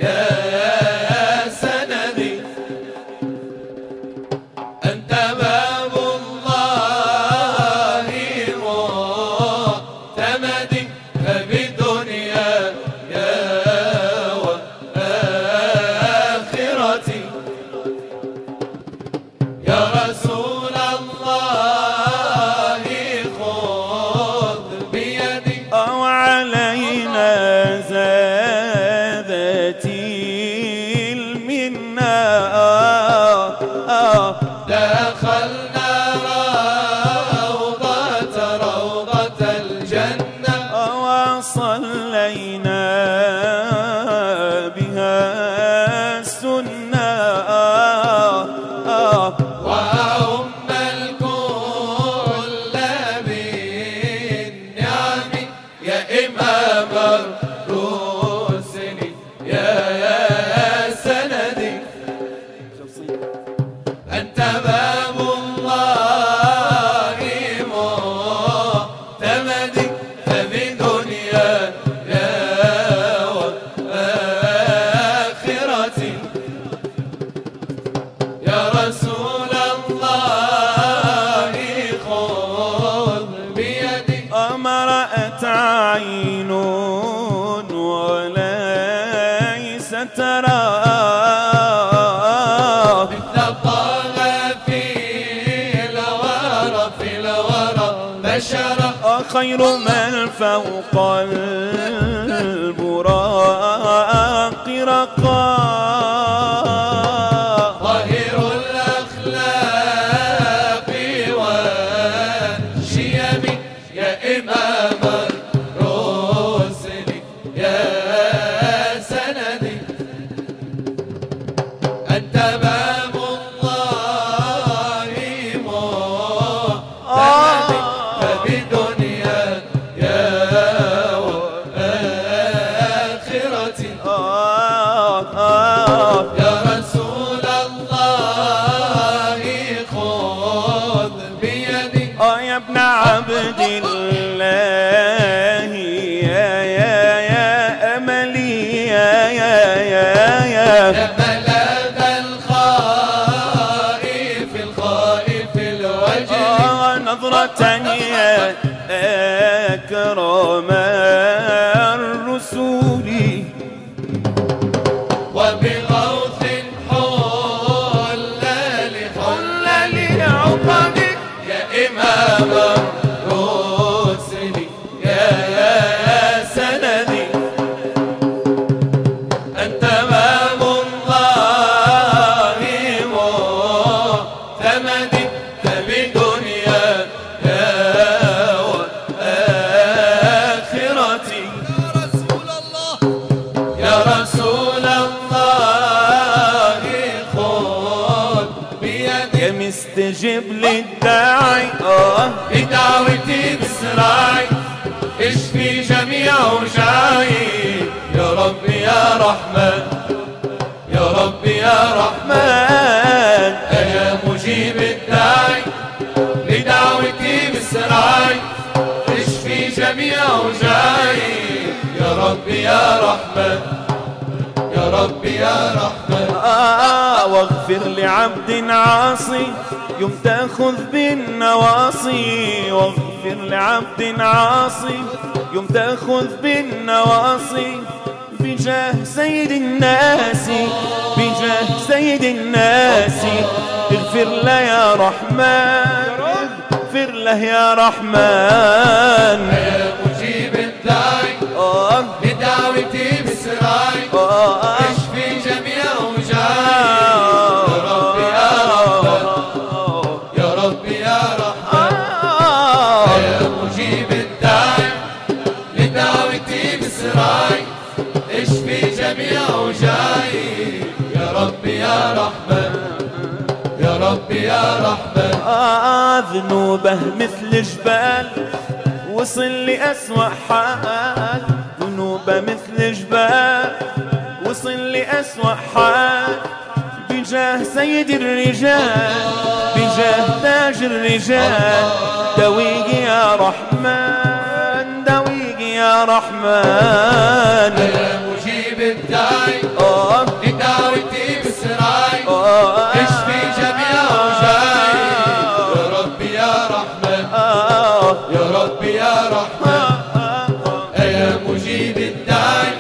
يا سندي. أنت باب الله معتمدي، فبدنيا يا وآخرتي. يا رسول الله خذ بيدي، أو علينا زادت المنة. دخلنا روضة الجنة، وصلينا بها السنة. وأمنا الكل بالنعم، يا إمام الرسل يا سندي. أنت باب الله معتمدي، فبدنيا يا وآخرتي. يا رسول الله خذ بيدي، أمرأت عين وليس ترى، مثل الطغى في الورى بشرا. خير من فوق البراق رقا. ظاهر الأخلاق والشيم، يا إمام الرسل يا سندي. أنت باب الله معتمدي، فبدنيا يا وآخرتي. يا رسول الله خذ بيدي، يا ابن عبد الله يا أملي يا ملاذ الخائف الوجه. نظرة يا أكرم الرسول، وبغوث حل لعقبك، يا إمام الرسل يا سندي. أنت باب الله معتمدي، فبدنيا يا وآخرتي. يا رسول الله خذ بيدي، يا مستجب للداعي بدعوتي بسراعي، اشفي جميع وجعي. يا رب يا رحمن، يا رب يا رحمن. يا مجيب الداعي، بدعوتي بسراعي، اشفي جميع وجعي. يا رب يا رحمن، يا رب يا رحمن. واغفر لعبد عاصي يوم تاخذ بالنواصي. واغفر لعبد عاصي يوم تاخذ بالنواصي. بجاه سيد الناس، بجاه سيد الناس. اغفر له يا رحمن، اغفر له يا رحمن. يا مجيب الداعي، بدعوتي بسراعي، اشفي جميع وجعي. يا رب يا رحمن، يا رب يا رحمن. يا مجيب الداعي، بدعوتي بسراعي، اشفي جميع وجعي. يا رب يا رحمن، يا رب يا رحمن. ذنوبه مثل جبال وصل لأسوأ حال. ذنوبه مثل جبال وصل لأسوأ حال. بجاه سيد الرجال، بجاه تاج الرجال. دويق يا رحمن، دويق يا رحمن. يا مجيب الداعي لدعوتي بسراي اشفي جميع اوجاعي يا ربي يا رحمن يا ربي يا رحمن يا مجيب الداعي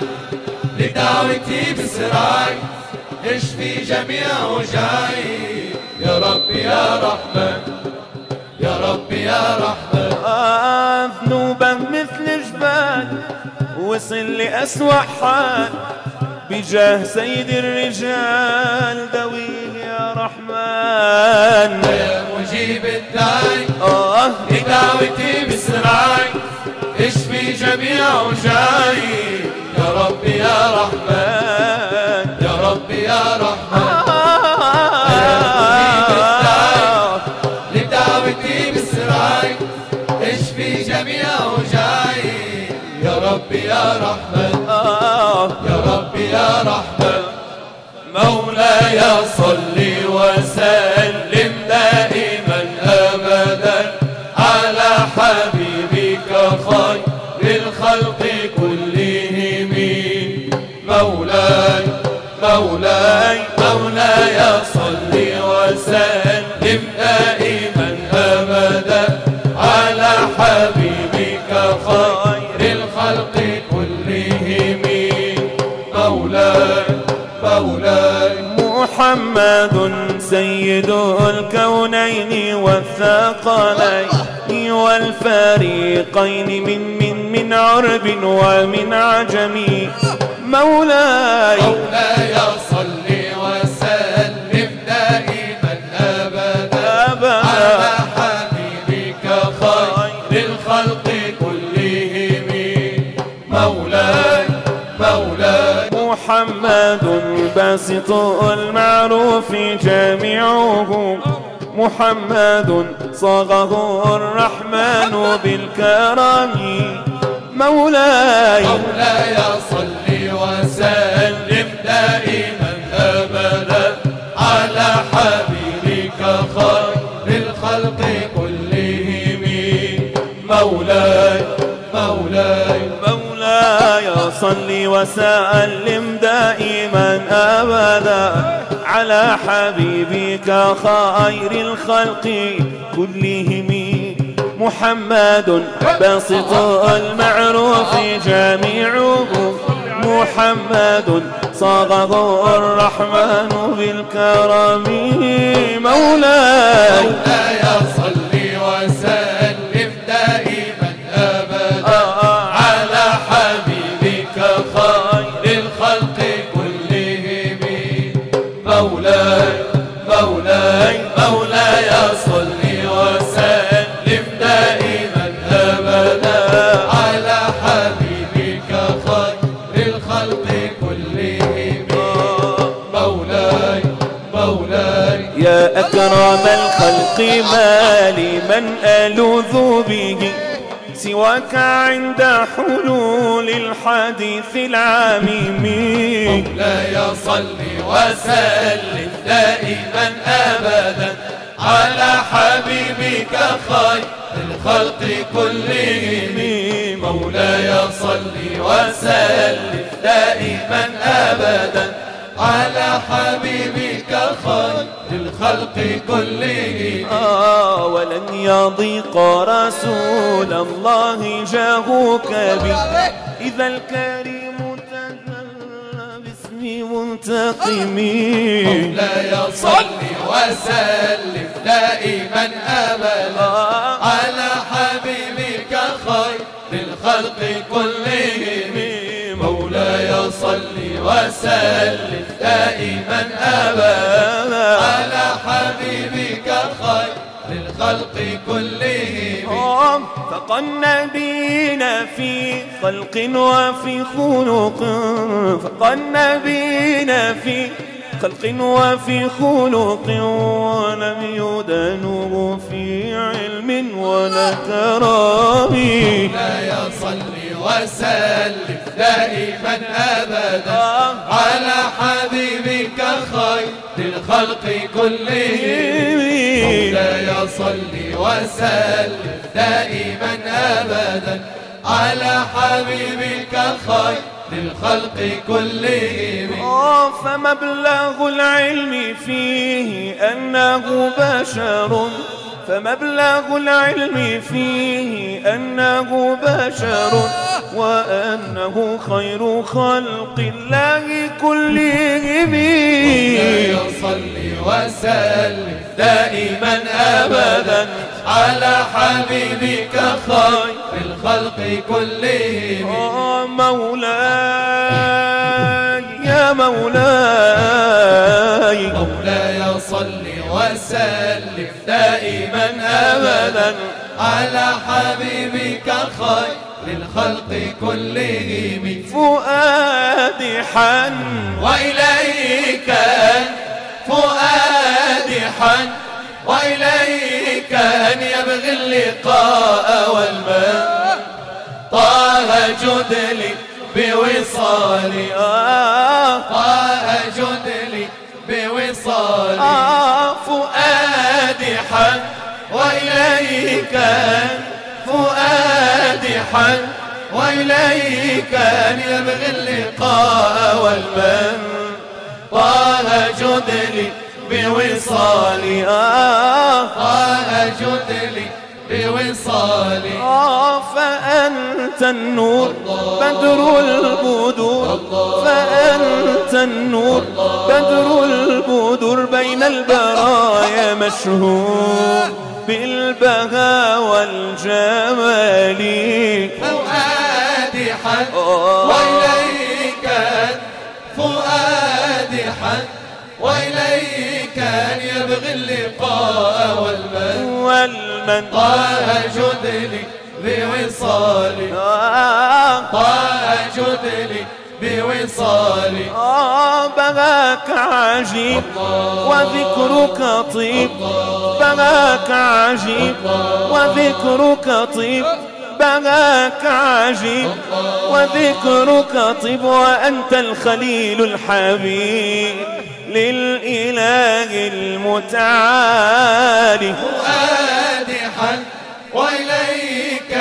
لدعوتي بسراي اشفي جميع اوجاعي يا ربي يا رحمن يا ربي يا رحمن ذنوبه مثل جبال وصل لأسوأ حال بجاه سيد الرجال دويه يا رحمن يا مجيب الداعي لدعوتي بسراي اشفي جميع اوجاعي يا ربي يا رحمن يا ربي يا رحمن يا مجيب الداعي لدعوتي بسراي اشفي جميع اوجاعي يا ربي يا رحمن يا ربي يا رحمن مولاي صل وسلم دائما ابدا على حبيبك خير الخلق كلهم مولاي مولاي مولاي صل وسلم دائما ابدا على حبيبك خير الخلق كلهم مولاي مولاي محمد سيد الكونين والثقلين والفريقين من عرب ومن عجم مولاي مولاي صل وسلم دائما ابدا على حبيبك خير الخلق كلهم مولاي مولاي محمد باسط المعروف جميعه محمد صاغه الرحمن بالكرم مولاي مولاي صل وسلم دائما ابدا على حبيبك خير الخلق كلهم مولاي مولاي مولاي صل وسلم دائما ابدا على حبيبك خير الخلق كلهم محمد باسط المعروف جميعه محمد صاغه الرحمن بالكرم مولاي مولاي صل وسلم دائما ابدا على حبيبك خير الخلق كلهم مولاي مولاي مولاي صل وسلم دائما ابدا على حبيبك خير الخلق كلهم مولاي مولاي يا أكرم الخلق ما لي من ألوذ به سواك عند حلول الحديث العميم مولاي صل وسلم دائما ابدا على حبيبك خير الخلق كلهم مولاي صل وسلم دائما ابدا على حبيبك خير الخلق كلهم ولن يضيق رسول الله جاهك به إذا الكريم تجلى باسم منتقم مولاي صل وسلم دائما ابدا على حبيبك خير الخلق كلهم مولاي صل وسلم دائما ابدا على حبيبك خير الخلق كلهم فقى النبيين في خلق وفي خلق فقى النبيين في خلق وفي خلق ولم يدنوا في علم ولا كرم مولاي صل وسلم دائما ابدا على حبيبك خير الخلق كلهم مولاي صل وسلم دائما ابدا على حبيبك خير للخلق كلهم. فمبلغ العلم فيه أنه بشر، فمبلغ العلم فيه أنه بشر، وأنه خير خلق الله كلهم. صلي وسلم دائما أبدا على حبيبك خير الخلق كلهم. مولاي يا مولاي، مولاي صل وسلم دائما أبدا على حبيبك خير للخلق كلهم. فؤادي حن وإليك فؤادي حن، وإليك أن يبغي اللقاء والمن. طه جد لي بوصالي، طه جد لي بوصالي. فؤادي حن وإليك فؤادي حن، وإليك أن يبغي اللقاء والمن. طه جد لي بوصالي، طه جد لي بوصالي. فأنت النور بدر البدور، فأنت النور بدر البدور، بين البرايا مشهور بالبهاء والجمال. فؤادي حن وإليك فؤادي حن، وإليك أن يبغي اللقاء والمن. طه جد لي بوصالي، طه جد لي بوصالي. بغاك عجيب وذكرك طيب، بغاك عجيب وذكرك طيب، بغاك عجيب وذكرك طيب، وأنت الخليل الحبيب للإله المتعالي. فؤادي حن وإليك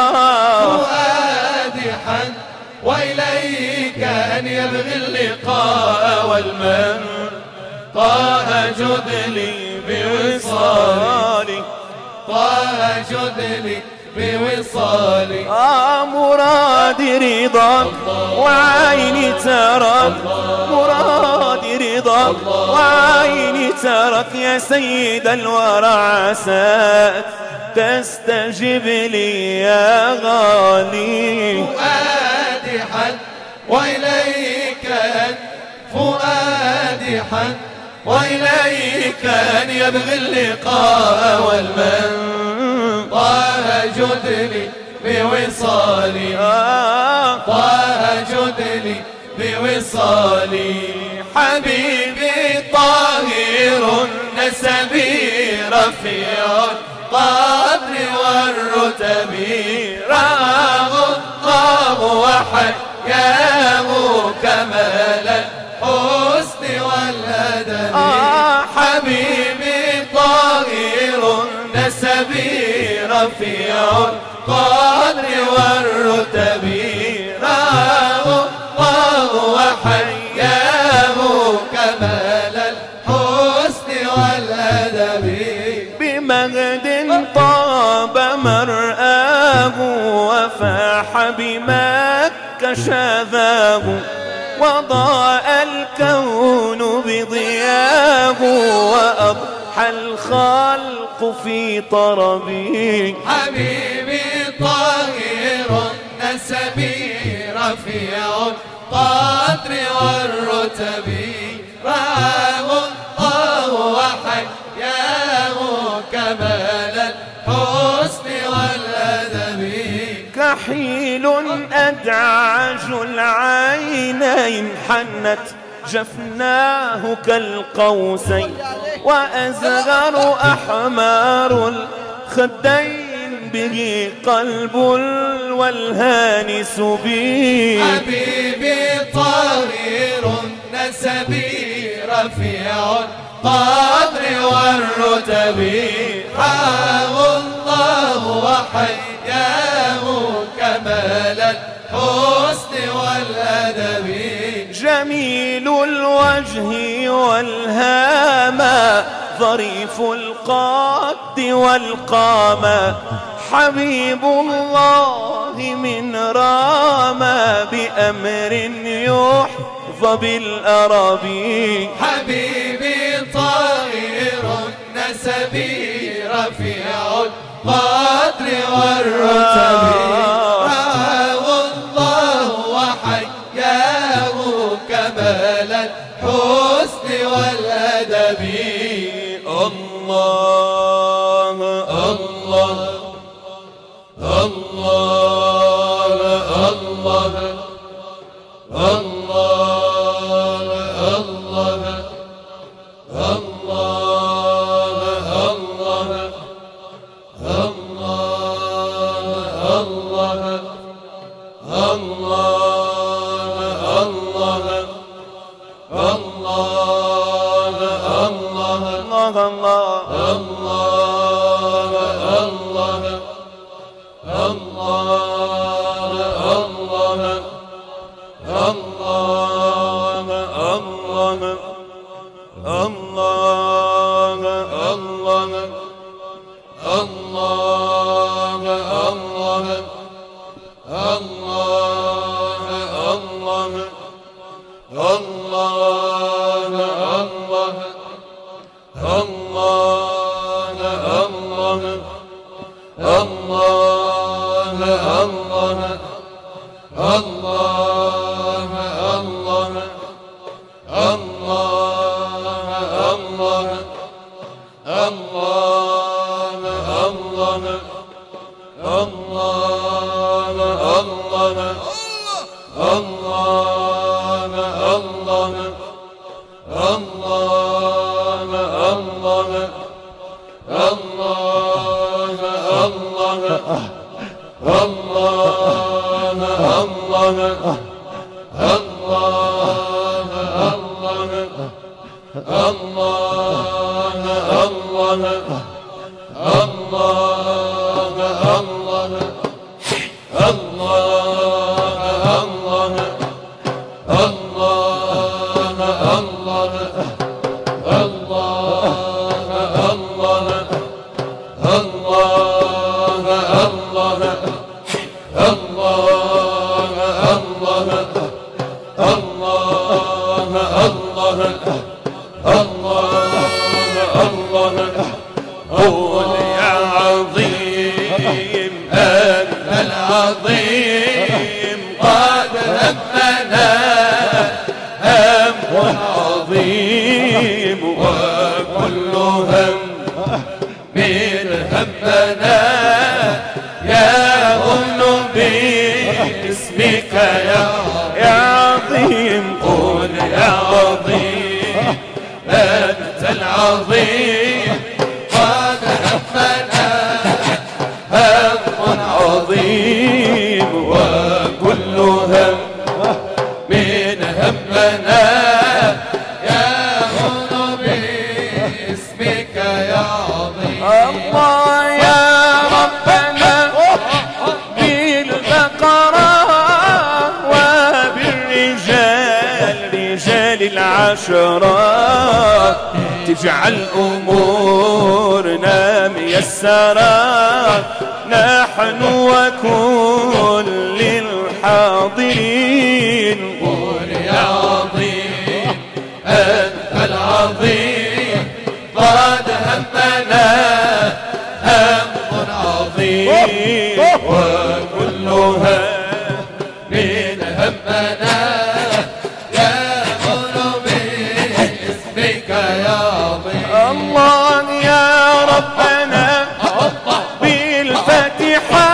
فؤادي حن، وإليك أن يبغي اللقاء والمن. طه جد لي بوصالي، طه جد لي بوصالي. مرادي رضاك وعيني تراك، مرادي رضاك وعيني تراك، يا سيد الورى عساك تستجب لي يا غالي. فؤادي حن وإليك فؤادي حن، وإليك أن يبغي اللقاء والمن. طه جد لي بوصالي، طه جد لي بوصالي. حبيبي طاهر نسبي رفيع القدر والرتب، رآه الله وحياه كمال الحسن والأدب. حبيبي طاهر نسبي رفيع القدر والرتب، رآه الله وحياه كمال الحسن والأدب. بمجد طاب مرآه وفاح بمكة شذاه، وضاء الكون بضياه، وأضحى الخلق في طربه. حبيبي طاهر نسبي رفيع القدر والرتب، رآه الله وحياه كمال الحسن والأدب. كحيل أدعج العينين، حنت جفناه كالقوسين، وأزغر أحمار الخدين، به قلب والهانس به. حبيبي طاهر نسبي رفيع القدر والرتب، رآه الله وحياه كمال الحسن والأدب. والأدب جميل الوجه والهامة ظريف القد والقامة حبيب الله من رامى بأمر يحظى بالأرابي حبيبي طائر النسب رفيع القدر والرتب رعاه الله وحياه كمال الحسن والأدب الله الله الله الله الله الله تجعل أمورنا ميسرة نحن وكل الحاضرين. قول يا عظيم أنت العظيم قد همنا هم عظيم وكلها من همنا الله يا ربنا بالفاتحة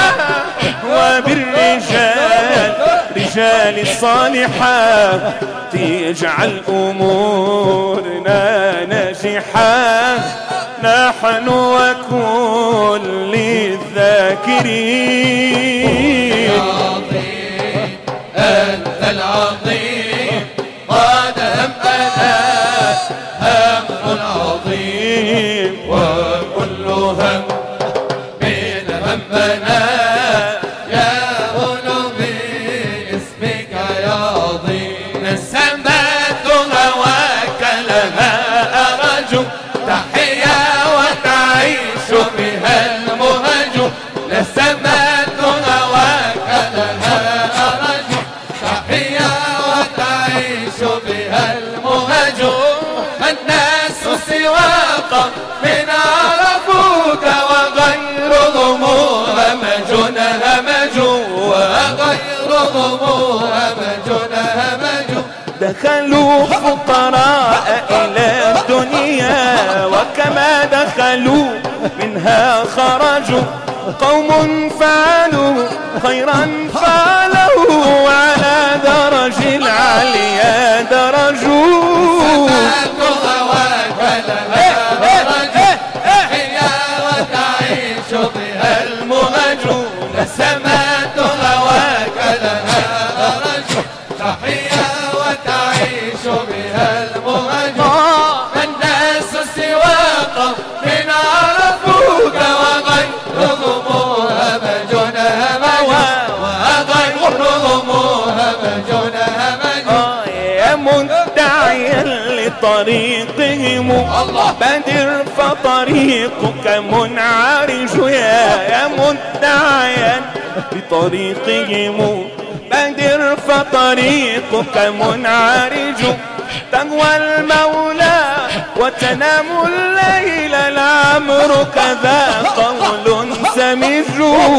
وبالرجال رجال الصالحات تجعل أمورنا ناجحة نحن وكل الذاكرين. أنت العظيم قد همنا أمر عظيم وكل هم من همنا يا باسمك يا بها المهجون الناس سواك من عرفوك وغيرهم همج وغيرهم همج دخلوا فقراء إلى الدنيا وكما دخلوا منها خرجوا قوم فعلوا خيرا فعلوا وعلى درج العليا درجوا وتعيش بها المهجون السماء هواك لها درج تحيا وتعيش بها المهجون الناس سواك من عرفوك وغيرهم همج يا مدعيا لطريقهم بدر فطريقك منعرج يا مدعيا لطريقهم بدر فطريقك منعرج تهوى المولى وتنام الليل لعمرك ذا قول سمج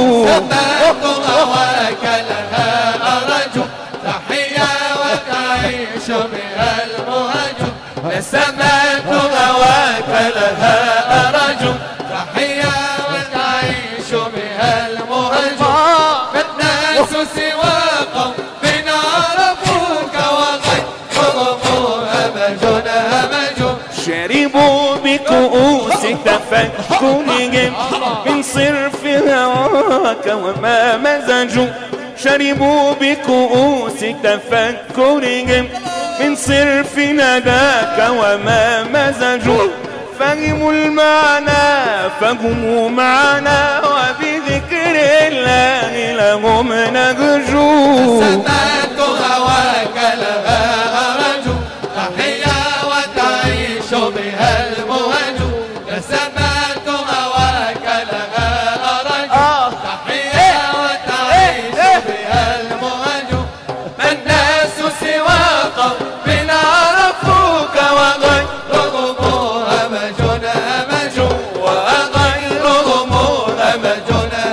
هواك لها أرج تحيا وتعيش بها المهج السماء هواك لها أرج تحيا وتعيش بها المهج الناس سواك من عرفوك وغيرهم همج شربوا بكؤوس تفكرهم من صرف هواك وما مزجوا شربوا بكؤوس تفكرهم من صرف نداك وما مزجوا فهموا المعنى فهموا معنا وبذكر الله لهم نهجوا السماء هواك لها أرج تحيا وتعيش بها المهج السماء هواك لها أرج تحيا وتعيش بها المهج الناس سواك من عرفوك وغيرهم همج وغيرهم همج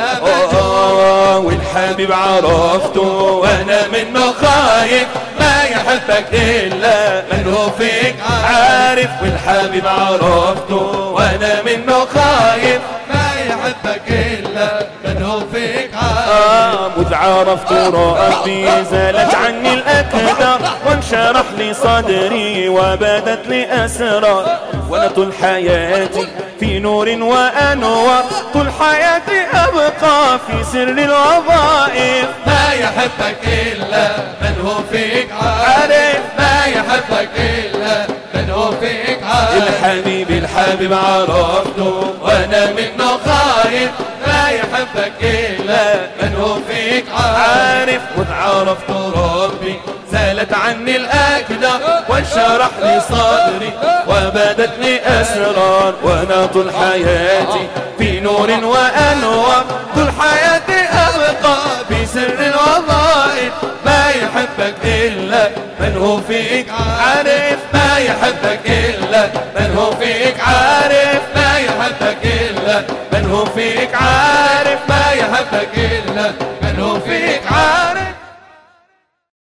والحبيب عرفته وانا منه خايف ما يحبك الا من هو فيك عارف والحبيب عرفته وانا منه خايف ما يحبك إلا من هو فيك مذ عرفت ربي زالت عني الأكدار وانشرح لي صدري وبدت لي أسرار وانا طول حياتي في نور وأنوار طول حياتي أبقى في سر الوظائف ما يحبك إلا من هو فيك عارف ما يحبك إلا من هو فيك عارف الحبيب عرفته وانا منه خايف ما يحبك إلا من هو فيك عارف وذ عرفت ربي زالت عني الأكدار وانشرح لي صدري وبدت لي أسرار وانا طول حياتي في نور وأنوار طول حياتي أبقى في سر الوظائف ما يحبك إلا من هو فيك عارف ما يحبك إلا من هو فيك عارف ما يحبك إلا من هو فيك عارف